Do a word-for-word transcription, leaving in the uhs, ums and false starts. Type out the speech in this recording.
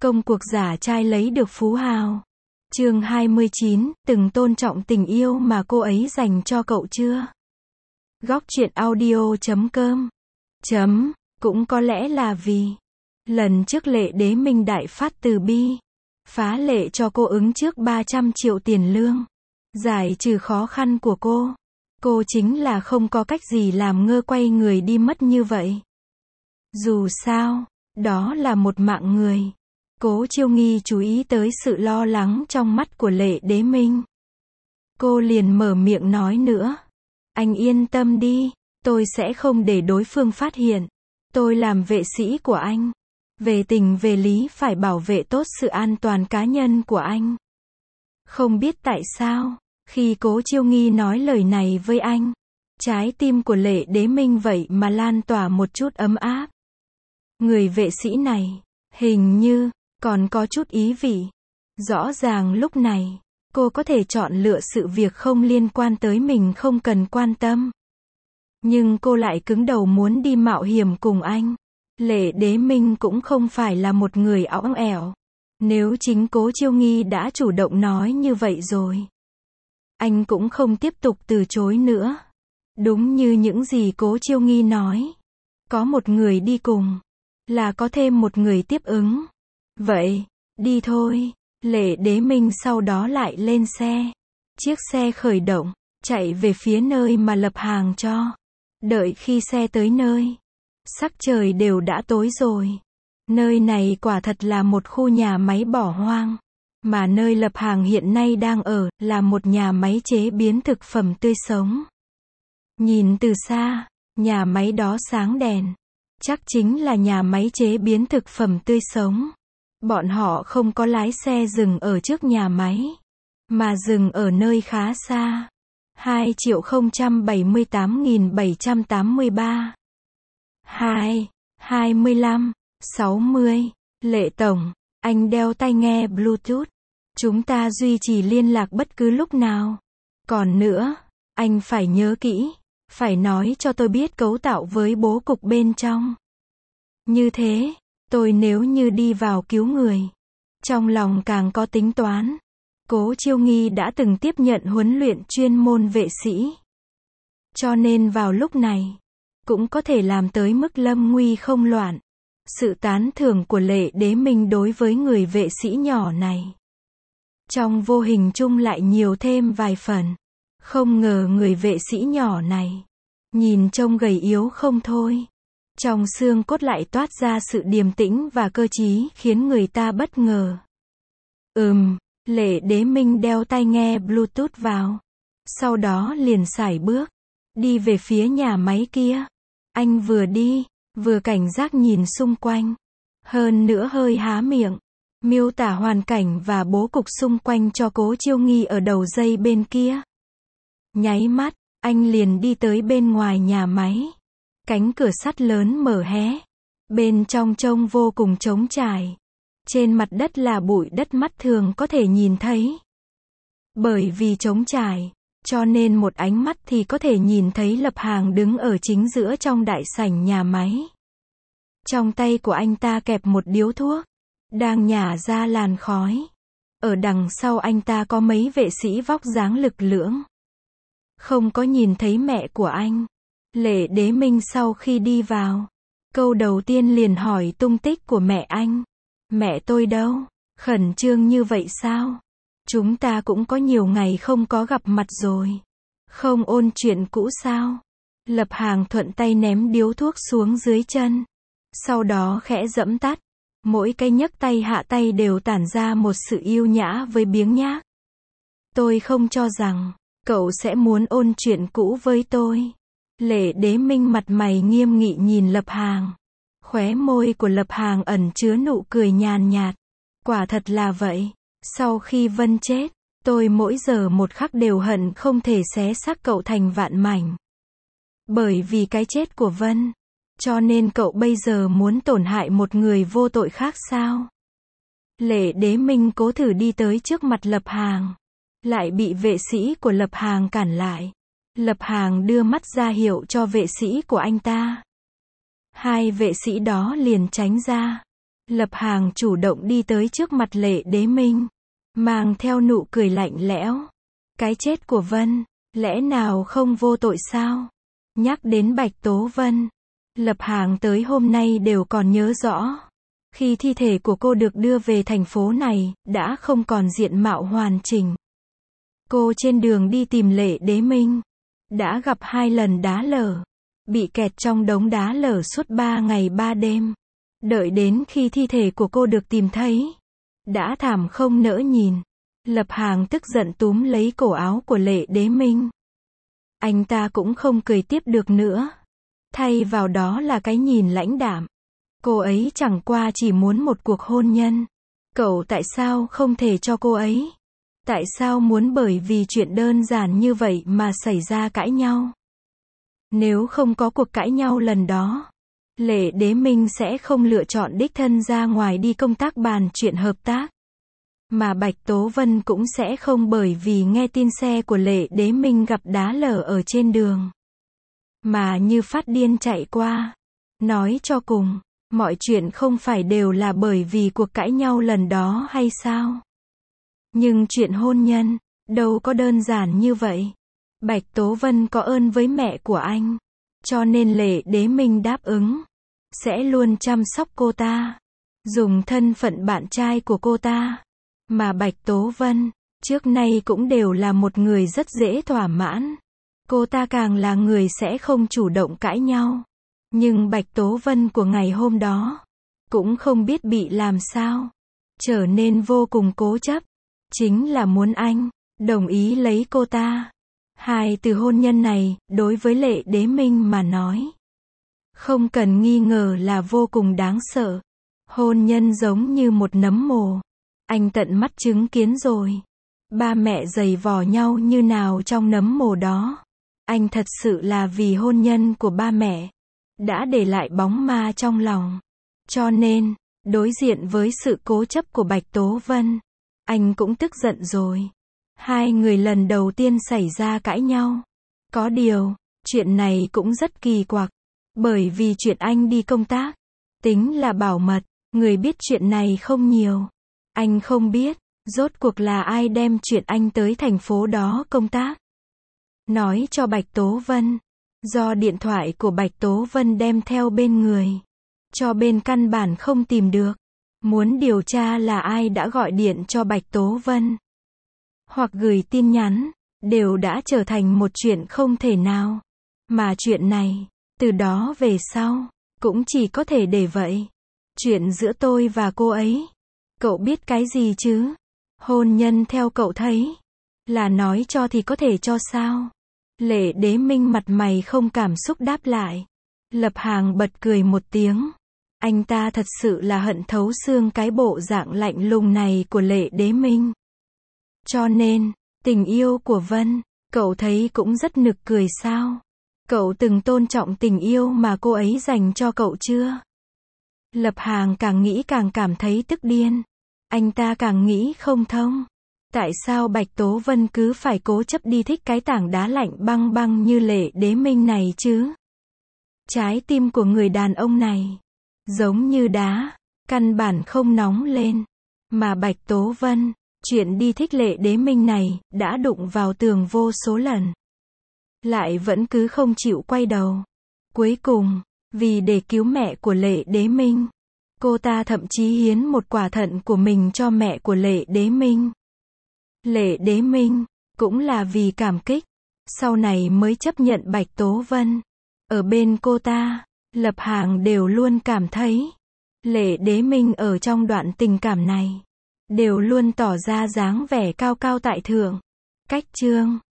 Công cuộc giả trai lấy được phú hào. Chương hai mươi chín, từng tôn trọng tình yêu mà cô ấy dành cho cậu chưa? Góc truyện audio chấm com chấm, cũng có lẽ là vì lần trước Lệ Đế Minh đại phát từ bi, phá lệ cho cô ứng trước ba trăm triệu tiền lương, giải trừ khó khăn của cô. Cô chính là không có cách gì làm ngơ quay người đi mất như vậy. Dù sao, đó là một mạng người. Cố Chiêu Nghi chú ý tới sự lo lắng trong mắt của Lệ Đế Minh. Cô liền mở miệng nói nữa. Anh yên tâm đi, tôi sẽ không để đối phương phát hiện. Tôi làm vệ sĩ của anh. Về tình về lý phải bảo vệ tốt sự an toàn cá nhân của anh. Không biết tại sao, khi Cố Chiêu Nghi nói lời này với anh, trái tim của Lệ Đế Minh vậy mà lan tỏa một chút ấm áp. Người vệ sĩ này, hình như còn có chút ý vị. Rõ ràng lúc này, cô có thể chọn lựa sự việc không liên quan tới mình không cần quan tâm. Nhưng cô lại cứng đầu muốn đi mạo hiểm cùng anh. Lệ Đế Minh cũng không phải là một người õng ẻo. Nếu chính Cố Chiêu Nghi đã chủ động nói như vậy rồi, anh cũng không tiếp tục từ chối nữa. Đúng như những gì Cố Chiêu Nghi nói, có một người đi cùng, là có thêm một người tiếp ứng. Vậy, đi thôi. Lệ Đế Minh sau đó lại lên xe. Chiếc xe khởi động, chạy về phía nơi mà Lập Hàng cho. Đợi khi xe tới nơi, sắc trời đều đã tối rồi. Nơi này quả thật là một khu nhà máy bỏ hoang. Mà nơi Lập Hàng hiện nay đang ở, là một nhà máy chế biến thực phẩm tươi sống. Nhìn từ xa, nhà máy đó sáng đèn. Chắc chính là nhà máy chế biến thực phẩm tươi sống. Bọn họ không có lái xe dừng ở trước nhà máy, mà dừng ở nơi khá xa. hai triệu không trăm bảy mươi tám nghìn bảy trăm tám mươi ba. hai, hai mươi lăm, sáu mươi. Lệ Tổng, anh đeo tai nghe Bluetooth. Chúng ta duy trì liên lạc bất cứ lúc nào. Còn nữa, anh phải nhớ kỹ, phải nói cho tôi biết cấu tạo với bố cục bên trong. Như thế, tôi nếu như đi vào cứu người, trong lòng càng có tính toán. Cố Chiêu Nghi đã từng tiếp nhận huấn luyện chuyên môn vệ sĩ. Cho nên vào lúc này, cũng có thể làm tới mức lâm nguy không loạn. Sự tán thưởng của Lệ Đế Minh đối với người vệ sĩ nhỏ này, trong vô hình chung lại nhiều thêm vài phần. Không ngờ người vệ sĩ nhỏ này, nhìn trông gầy yếu không thôi. Trong xương cốt lại toát ra sự điềm tĩnh và cơ trí khiến người ta bất ngờ. Ừm, Lệ Đế Minh đeo tai nghe Bluetooth vào. Sau đó liền sải bước, đi về phía nhà máy kia. Anh vừa đi, vừa cảnh giác nhìn xung quanh. Hơn nữa hơi há miệng, miêu tả hoàn cảnh và bố cục xung quanh cho Cố Chiêu Nghi ở đầu dây bên kia. Nháy mắt, anh liền đi tới bên ngoài nhà máy. Cánh cửa sắt lớn mở hé. Bên trong trông vô cùng trống trải. Trên mặt đất là bụi đất mắt thường có thể nhìn thấy. Bởi vì trống trải, cho nên một ánh mắt thì có thể nhìn thấy Lập Hàng đứng ở chính giữa trong đại sảnh nhà máy. Trong tay của anh ta kẹp một điếu thuốc, đang nhả ra làn khói. Ở đằng sau anh ta có mấy vệ sĩ vóc dáng lực lưỡng. Không có nhìn thấy mẹ của anh. Lệ Đế Minh sau khi đi vào, câu đầu tiên liền hỏi tung tích của mẹ anh. Mẹ tôi đâu? Khẩn trương như vậy sao? Chúng ta cũng có nhiều ngày không có gặp mặt rồi. Không ôn chuyện cũ sao? Lập Hàng thuận tay ném điếu thuốc xuống dưới chân. Sau đó khẽ giẫm tắt. Mỗi cái nhấc tay hạ tay đều tản ra một sự yêu nhã với biếng nhác. Tôi không cho rằng cậu sẽ muốn ôn chuyện cũ với tôi. Lệ Đế Minh mặt mày nghiêm nghị nhìn Lập Hàng. Khóe môi của Lập Hàng ẩn chứa nụ cười nhàn nhạt. Quả thật là vậy. Sau khi Vân chết, tôi mỗi giờ một khắc đều hận không thể xé xác cậu thành vạn mảnh. Bởi vì cái chết của Vân, cho nên cậu bây giờ muốn tổn hại một người vô tội khác sao? Lệ Đế Minh cố thử đi tới trước mặt Lập Hàng, lại bị vệ sĩ của Lập Hàng cản lại. Lập Hàng đưa mắt ra hiệu cho vệ sĩ của anh ta. Hai vệ sĩ đó liền tránh ra. Lập Hàng chủ động đi tới trước mặt Lệ Đế Minh, mang theo nụ cười lạnh lẽo. Cái chết của Vân, lẽ nào không vô tội sao? Nhắc đến Bạch Tố Vân, Lập Hàng tới hôm nay đều còn nhớ rõ. Khi thi thể của cô được đưa về thành phố này, đã không còn diện mạo hoàn chỉnh. Cô trên đường đi tìm Lệ Đế Minh, đã gặp hai lần đá lở, bị kẹt trong đống đá lở suốt ba ngày ba đêm. Đợi đến khi thi thể của cô được tìm thấy, đã thảm không nỡ nhìn. Lập Hàng tức giận túm lấy cổ áo của Lệ Đế Minh. Anh ta cũng không cười tiếp được nữa. Thay vào đó là cái nhìn lãnh đạm. Cô ấy chẳng qua chỉ muốn một cuộc hôn nhân. Cậu tại sao không thể cho cô ấy? Tại sao muốn bởi vì chuyện đơn giản như vậy mà xảy ra cãi nhau? Nếu không có cuộc cãi nhau lần đó, Lệ Đế Minh sẽ không lựa chọn đích thân ra ngoài đi công tác bàn chuyện hợp tác. Mà Bạch Tố Vân cũng sẽ không bởi vì nghe tin xe của Lệ Đế Minh gặp đá lở ở trên đường, mà như phát điên chạy qua. Nói cho cùng, mọi chuyện không phải đều là bởi vì cuộc cãi nhau lần đó hay sao? Nhưng chuyện hôn nhân, đâu có đơn giản như vậy. Bạch Tố Vân có ơn với mẹ của anh, cho nên Lệ Đế Minh đáp ứng, sẽ luôn chăm sóc cô ta, dùng thân phận bạn trai của cô ta. Mà Bạch Tố Vân, trước nay cũng đều là một người rất dễ thỏa mãn. Cô ta càng là người sẽ không chủ động cãi nhau. Nhưng Bạch Tố Vân của ngày hôm đó, cũng không biết bị làm sao, trở nên vô cùng cố chấp. Chính là muốn anh, đồng ý lấy cô ta. Hai từ hôn nhân này, đối với Lệ Đế Minh mà nói, không cần nghi ngờ là vô cùng đáng sợ. Hôn nhân giống như một nấm mồ. Anh tận mắt chứng kiến rồi. Ba mẹ giày vò nhau như nào trong nấm mồ đó. Anh thật sự là vì hôn nhân của ba mẹ, đã để lại bóng ma trong lòng. Cho nên, đối diện với sự cố chấp của Bạch Tố Vân, anh cũng tức giận rồi. Hai người lần đầu tiên xảy ra cãi nhau. Có điều, chuyện này cũng rất kỳ quặc. Bởi vì chuyện anh đi công tác, tính là bảo mật, người biết chuyện này không nhiều. Anh không biết, rốt cuộc là ai đem chuyện anh tới thành phố đó công tác. Nói cho Bạch Tố Vân, do điện thoại của Bạch Tố Vân đem theo bên người, cho bên căn bản không tìm được. Muốn điều tra là ai đã gọi điện cho Bạch Tố Vân, hoặc gửi tin nhắn, đều đã trở thành một chuyện không thể nào. Mà chuyện này, từ đó về sau, cũng chỉ có thể để vậy. Chuyện giữa tôi và cô ấy, cậu biết cái gì chứ? Hôn nhân theo cậu thấy, là nói cho thì có thể cho sao? Lệ Đế Minh mặt mày không cảm xúc đáp lại. Lập Hàng bật cười một tiếng. Anh ta thật sự là hận thấu xương cái bộ dạng lạnh lùng này của Lệ Đế Minh. Cho nên, tình yêu của Vân, cậu thấy cũng rất nực cười sao? Cậu từng tôn trọng tình yêu mà cô ấy dành cho cậu chưa? Lập Hàng càng nghĩ càng cảm thấy tức điên. Anh ta càng nghĩ không thông. Tại sao Bạch Tố Vân cứ phải cố chấp đi thích cái tảng đá lạnh băng băng như Lệ Đế Minh này chứ? Trái tim của người đàn ông này, giống như đá, căn bản không nóng lên. Mà Bạch Tố Vân, chuyện đi thích Lệ Đế Minh này, đã đụng vào tường vô số lần. Lại vẫn cứ không chịu quay đầu. Cuối cùng, vì để cứu mẹ của Lệ Đế Minh, cô ta thậm chí hiến một quả thận của mình cho mẹ của Lệ Đế Minh. Lệ Đế Minh, cũng là vì cảm kích, sau này mới chấp nhận Bạch Tố Vân. Ở bên cô ta, Lập Hàng đều luôn cảm thấy, Lệ Đế Minh ở trong đoạn tình cảm này, đều luôn tỏ ra dáng vẻ cao cao tại thượng. Cách chương